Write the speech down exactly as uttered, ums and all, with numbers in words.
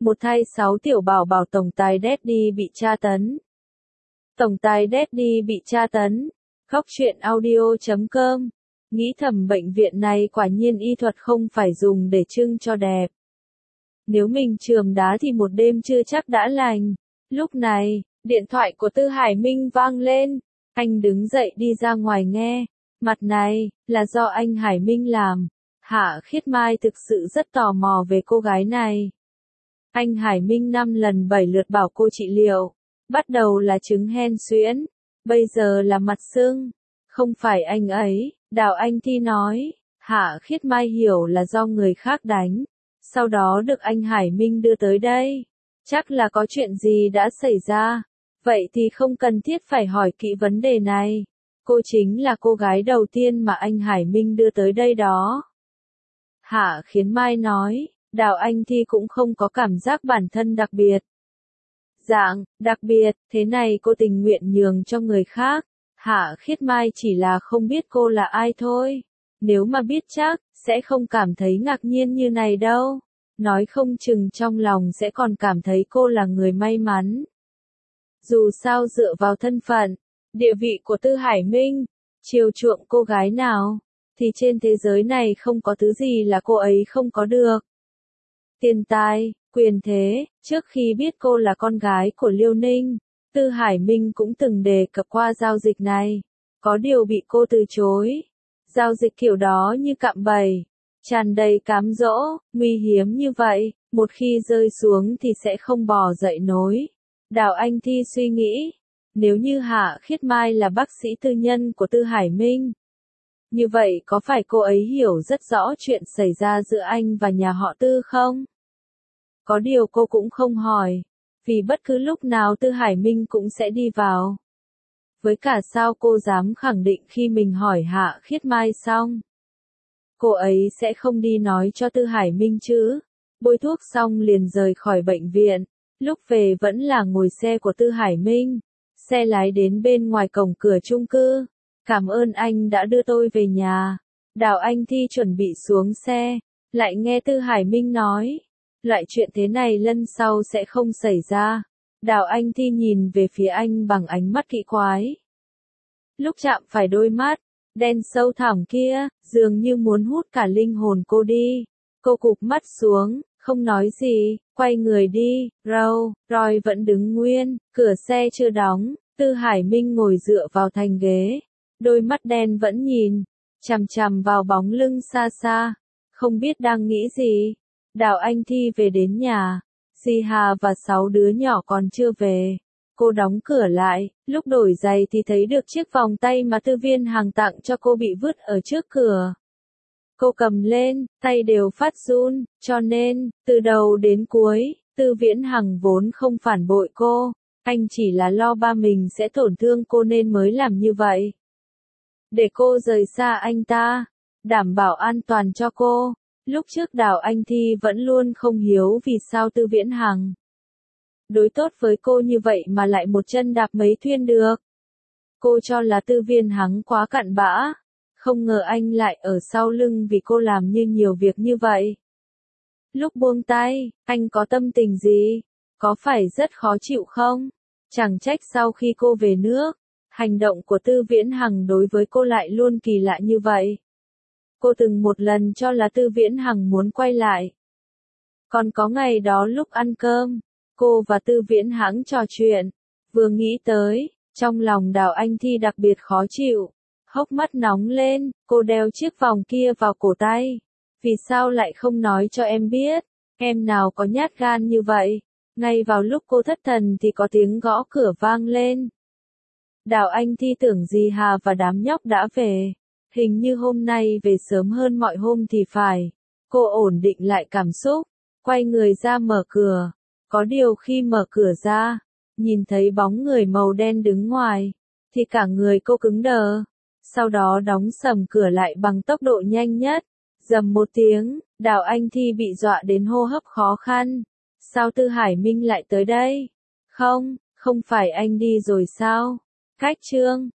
Một thay sáu tiểu bảo bảo tổng tài Daddy bị tra tấn. Tổng tài Daddy bị tra tấn. Khóc chuyện audio chấm com. Nghĩ thầm bệnh viện này quả nhiên y thuật không phải dùng để trưng cho đẹp. Nếu mình chườm đá thì một đêm chưa chắc đã lành. Lúc này, điện thoại của Tư Hải Minh vang lên. Anh đứng dậy đi ra ngoài nghe. Mặt này, là do anh Hải Minh làm. Hạ Khiết Mai thực sự rất tò mò về cô gái này. Anh Hải Minh năm lần bảy lượt bảo cô trị liệu. Bắt đầu là chứng hen suyễn. Bây giờ là mặt sưng. Không phải anh ấy, Đào Anh Thi nói. Hạ Khiết Mai hiểu là do người khác đánh. Sau đó được anh Hải Minh đưa tới đây. Chắc là có chuyện gì đã xảy ra. Vậy thì không cần thiết phải hỏi kỹ vấn đề này. Cô chính là cô gái đầu tiên mà anh Hải Minh đưa tới đây đó. Hạ Khiết Mai nói, Đào Anh Thi cũng không có cảm giác bản thân đặc biệt. Dạng, đặc biệt, thế này cô tình nguyện nhường cho người khác. Hạ Khiết Mai chỉ là không biết cô là ai thôi. Nếu mà biết chắc, sẽ không cảm thấy ngạc nhiên như này đâu. Nói không chừng trong lòng sẽ còn cảm thấy cô là người may mắn. Dù sao dựa vào thân phận, địa vị của Tư Hải Minh, chiều chuộng cô gái nào, thì trên thế giới này không có thứ gì là cô ấy không có được. Tiền tài, quyền thế, trước khi biết cô là con gái của Liêu Ninh, Tư Hải Minh cũng từng đề cập qua giao dịch này. Có điều bị cô từ chối. Giao dịch kiểu đó như cạm bẫy, tràn đầy cám dỗ, nguy hiểm như vậy, một khi rơi xuống thì sẽ không bò dậy nổi. Đào Anh Thi suy nghĩ, nếu như Hạ Khiết Mai là bác sĩ tư nhân của Tư Hải Minh, như vậy có phải cô ấy hiểu rất rõ chuyện xảy ra giữa anh và nhà họ Tư không? Có điều cô cũng không hỏi, vì bất cứ lúc nào Tư Hải Minh cũng sẽ đi vào. Với cả sao cô dám khẳng định khi mình hỏi Hạ Khiết Mai xong, cô ấy sẽ không đi nói cho Tư Hải Minh chứ? Bôi thuốc xong liền rời khỏi bệnh viện, lúc về vẫn là ngồi xe của Tư Hải Minh. Xe lái đến bên ngoài cổng cửa chung cư. Cảm ơn anh đã đưa tôi về nhà. Đào Anh Thi chuẩn bị xuống xe, lại nghe Tư Hải Minh nói, loại chuyện thế này lần sau sẽ không xảy ra. Đào Anh Thi nhìn về phía anh bằng ánh mắt kỹ quái. Lúc chạm phải đôi mắt đen sâu thẳm kia, dường như muốn hút cả linh hồn cô đi. Cô cụp mắt xuống, không nói gì, quay người đi. Râu, Roy vẫn đứng nguyên, cửa xe chưa đóng. Tư Hải Minh ngồi dựa vào thành ghế, đôi mắt đen vẫn nhìn chằm chằm vào bóng lưng xa xa, không biết đang nghĩ gì. Đào Anh Thi về đến nhà, Di Hà và sáu đứa nhỏ còn chưa về. Cô đóng cửa lại, lúc đổi giày thì thấy được chiếc vòng tay mà Tư Viễn Hằng tặng cho cô bị vứt ở trước cửa. Cô cầm lên, tay đều phát run, cho nên, từ đầu đến cuối, Tư Viễn Hằng vốn không phản bội cô. Anh chỉ là lo ba mình sẽ tổn thương cô nên mới làm như vậy. Để cô rời xa anh ta, đảm bảo an toàn cho cô. Lúc trước Đào Anh Thi vẫn luôn không hiểu vì sao Tư Viễn Hằng đối tốt với cô như vậy mà lại một chân đạp mấy thuyền được. Cô cho là Tư Viễn Hằng quá cặn bã, không ngờ anh lại ở sau lưng vì cô làm như nhiều việc như vậy. Lúc buông tay, anh có tâm tình gì? Có phải rất khó chịu không? Chẳng trách sau khi cô về nước, hành động của Tư Viễn Hằng đối với cô lại luôn kỳ lạ như vậy. Cô từng một lần cho là Tư Viễn Hằng muốn quay lại. Còn có ngày đó lúc ăn cơm, cô và Tư Viễn Hằng trò chuyện. Vừa nghĩ tới, trong lòng Đào Anh Thi đặc biệt khó chịu. Hốc mắt nóng lên, cô đeo chiếc vòng kia vào cổ tay. Vì sao lại không nói cho em biết? Em nào có nhát gan như vậy? Ngay vào lúc cô thất thần thì có tiếng gõ cửa vang lên. Đào Anh Thi tưởng Di Hà và đám nhóc đã về. Hình như hôm nay về sớm hơn mọi hôm thì phải. Cô ổn định lại cảm xúc, quay người ra mở cửa. Có điều khi mở cửa ra, nhìn thấy bóng người màu đen đứng ngoài, thì cả người cô cứng đờ. Sau đó đóng sầm cửa lại bằng tốc độ nhanh nhất. Rầm một tiếng, Đào Anh Thi bị dọa đến hô hấp khó khăn. Sao Tư Hải Minh lại tới đây? Không, không phải anh đi rồi sao? Cách chương